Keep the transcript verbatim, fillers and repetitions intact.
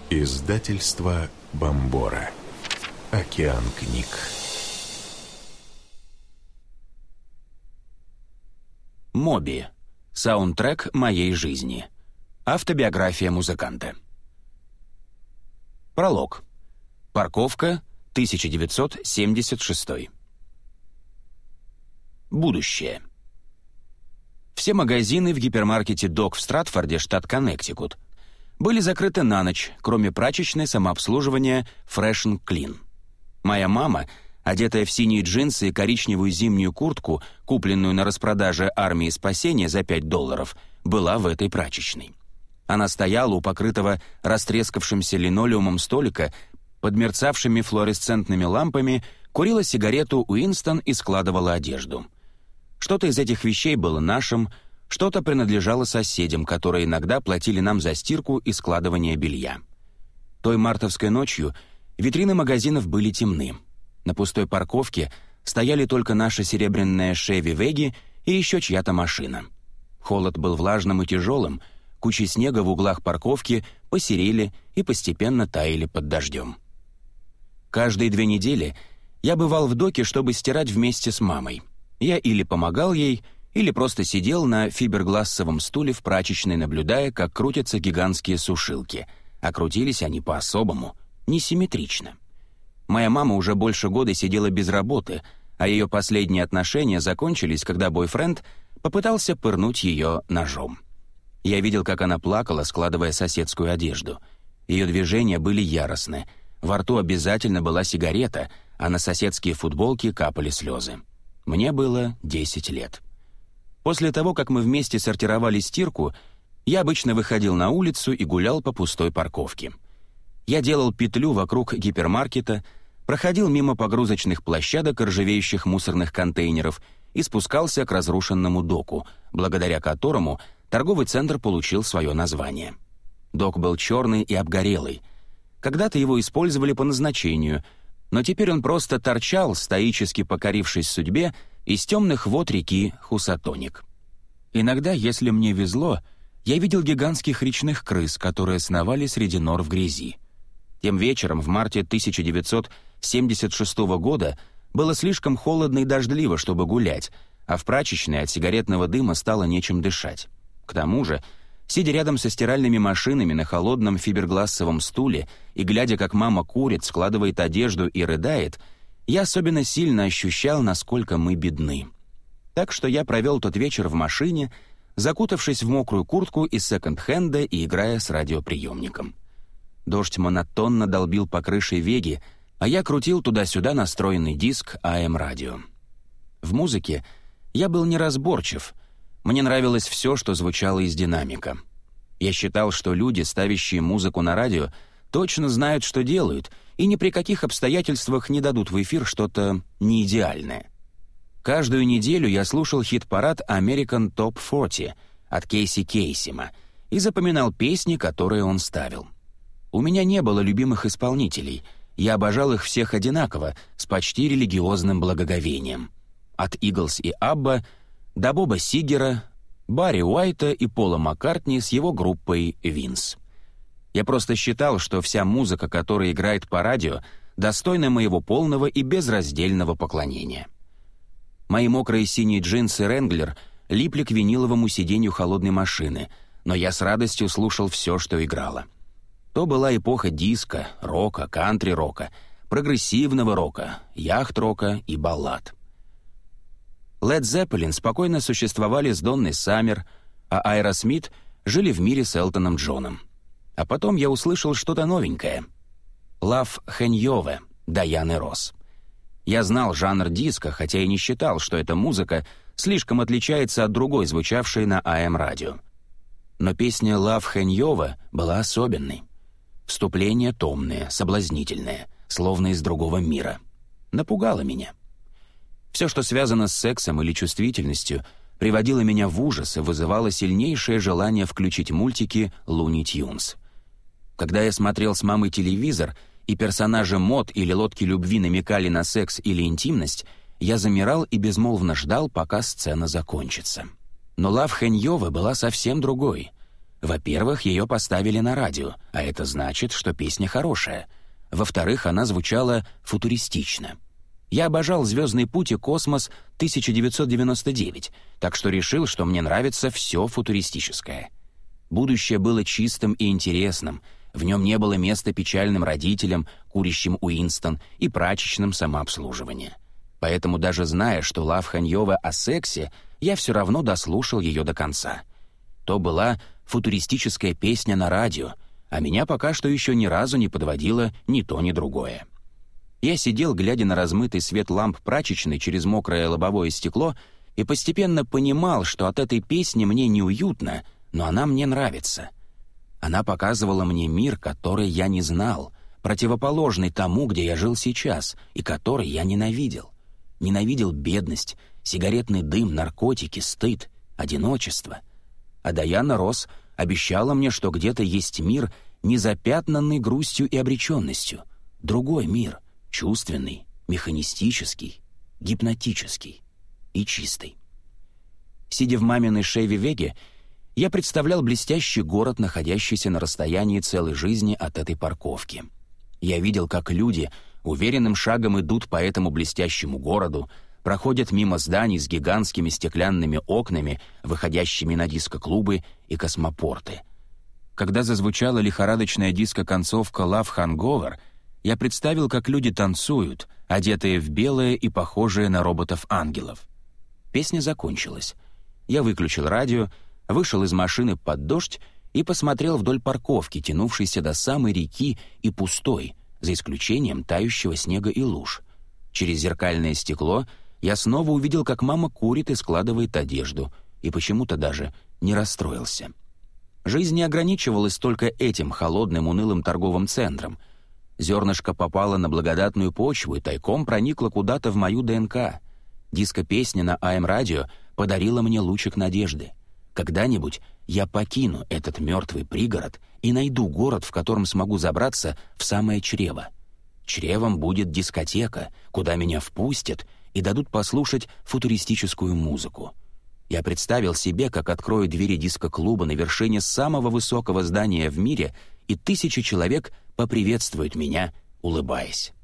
Издательство Бомбора. Океан книг. Моби. Саундтрек моей жизни. Автобиография музыканта. Пролог. Парковка, тысяча девятьсот семьдесят шестой. Будущее. Все магазины в гипермаркете «Док» в Стратфорде, штат Коннектикут, были закрыты на ночь, кроме прачечной самообслуживания Fresh and Clean. Моя мама, одетая в синие джинсы и коричневую зимнюю куртку, купленную на распродаже «Армии спасения» за пять долларов, была в этой прачечной. Она стояла у покрытого растрескавшимся линолеумом столика под мерцавшими флуоресцентными лампами, курила сигарету Уинстон и складывала одежду. Что-то из этих вещей было нашим, что-то принадлежало соседям, которые иногда платили нам за стирку и складывание белья. Той мартовской ночью витрины магазинов были темны. На пустой парковке стояли только наша серебряная Chevy Veggie и еще чья-то машина. Холод был влажным и тяжелым, кучи снега в углах парковки посерели и постепенно таяли под дождем. Каждые две недели я бывал в доке, чтобы стирать вместе с мамой. Я или помогал ей, или просто сидел на фиберглассовом стуле в прачечной, наблюдая, как крутятся гигантские сушилки, а крутились они по-особому, несимметрично. Моя мама уже больше года сидела без работы, а ее последние отношения закончились, когда бойфренд попытался пырнуть ее ножом. Я видел, как она плакала, складывая соседскую одежду. Ее движения были яростны, во рту обязательно была сигарета, а на соседские футболки капали слезы. Мне было десять лет. После того, как мы вместе сортировали стирку, я обычно выходил на улицу и гулял по пустой парковке. Я делал петлю вокруг гипермаркета, проходил мимо погрузочных площадок и ржавеющих мусорных контейнеров и спускался к разрушенному доку, благодаря которому торговый центр получил свое название. Док был черный и обгорелый. Когда-то его использовали по назначению, но теперь он просто торчал, стоически покорившись судьбе, из темных вод реки Хусатоник. Иногда, если мне везло, я видел гигантских речных крыс, которые сновали среди нор в грязи. Тем вечером в марте тысяча девятьсот семьдесят шестого года было слишком холодно и дождливо, чтобы гулять, а в прачечной от сигаретного дыма стало нечем дышать. К тому же, сидя рядом со стиральными машинами на холодном фиберглассовом стуле и глядя, как мама курит, складывает одежду и рыдает, я особенно сильно ощущал, насколько мы бедны. Так что я провел тот вечер в машине, закутавшись в мокрую куртку из секонд-хенда и играя с радиоприемником. Дождь монотонно долбил по крыше Веги, а я крутил туда-сюда настроенный диск эй эм-радио. В музыке я был неразборчив. Мне нравилось все, что звучало из динамика. Я считал, что люди, ставящие музыку на радио, точно знают, что делают, и ни при каких обстоятельствах не дадут в эфир что-то неидеальное. Каждую неделю я слушал хит-парад American Top сорок от Кейси Кейсима и запоминал песни, которые он ставил. У меня не было любимых исполнителей, я обожал их всех одинаково, с почти религиозным благоговением. От Иглс и Абба до Боба Сигера, Барри Уайта и Пола Маккартни с его группой «Винс». Я просто считал, что вся музыка, которая играет по радио, достойна моего полного и безраздельного поклонения. Мои мокрые синие джинсы «Ренглер» липли к виниловому сиденью холодной машины, но я с радостью слушал все, что играло. То была эпоха диска, рока, кантри-рока, прогрессивного рока, яхт-рока и баллад. Led Zeppelin спокойно существовали с Донной Саммер, а Aerosmith жили в мире с Элтоном Джоном. А потом я услышал что-то новенькое. Лав Хеньёве, Даяны Росс. Я знал жанр диска, хотя и не считал, что эта музыка слишком отличается от другой, звучавшей на эй эм-радио. Но песня «Лав Хеньёве» была особенной. Вступление томное, соблазнительное, словно из другого мира. Напугало меня. Все, что связано с сексом или чувствительностью, приводило меня в ужас и вызывало сильнейшее желание включить мультики «Луни Тюнс». Когда я смотрел с мамой телевизор, и персонажи мод или лодки любви намекали на секс или интимность, я замирал и безмолвно ждал, пока сцена закончится. Но Лав Хеньёве была совсем другой. Во-первых, ее поставили на радио, а это значит, что песня хорошая. Во-вторых, она звучала футуристично. Я обожал «Звездный путь» и «Космос» тысяча девятьсот девяносто девять, так что решил, что мне нравится все футуристическое. Будущее было чистым и интересным, в нем не было места печальным родителям, курящим Уинстон и прачечным самообслуживания. Поэтому даже зная, что Лав Ханьёва о сексе, я все равно дослушал ее до конца. То была футуристическая песня на радио, а меня пока что еще ни разу не подводило ни то, ни другое. Я сидел, глядя на размытый свет ламп прачечной через мокрое лобовое стекло, и постепенно понимал, что от этой песни мне неуютно, но она мне нравится. Она показывала мне мир, который я не знал, противоположный тому, где я жил сейчас, и который я ненавидел. Ненавидел бедность, сигаретный дым, наркотики, стыд, одиночество. А Дайана Росс обещала мне, что где-то есть мир, не запятнанный грустью и обреченностью. Другой мир, чувственный, механистический, гипнотический и чистый. Сидя в маминой Шеве-Веге, я представлял блестящий город, находящийся на расстоянии целой жизни от этой парковки. Я видел, как люди уверенным шагом идут по этому блестящему городу, проходят мимо зданий с гигантскими стеклянными окнами, выходящими на диско-клубы и космопорты. Когда зазвучала лихорадочная диско-концовка «Love Hangover», я представил, как люди танцуют, одетые в белое и похожие на роботов-ангелов. Песня закончилась. Я выключил радио, вышел из машины под дождь и посмотрел вдоль парковки, тянувшейся до самой реки и пустой, за исключением тающего снега и луж. Через зеркальное стекло я снова увидел, как мама курит и складывает одежду, и почему-то даже не расстроился. Жизнь не ограничивалась только этим холодным, унылым торговым центром. Зернышко попало на благодатную почву и тайком проникло куда-то в мою ДНК. Диско-песня на эй эм-радио подарила мне лучик надежды. Когда-нибудь я покину этот мертвый пригород и найду город, в котором смогу забраться в самое чрево. Чревом будет дискотека, куда меня впустят и дадут послушать футуристическую музыку. Я представил себе, как открою двери диско-клуба на вершине самого высокого здания в мире, и тысячи человек поприветствуют меня, улыбаясь.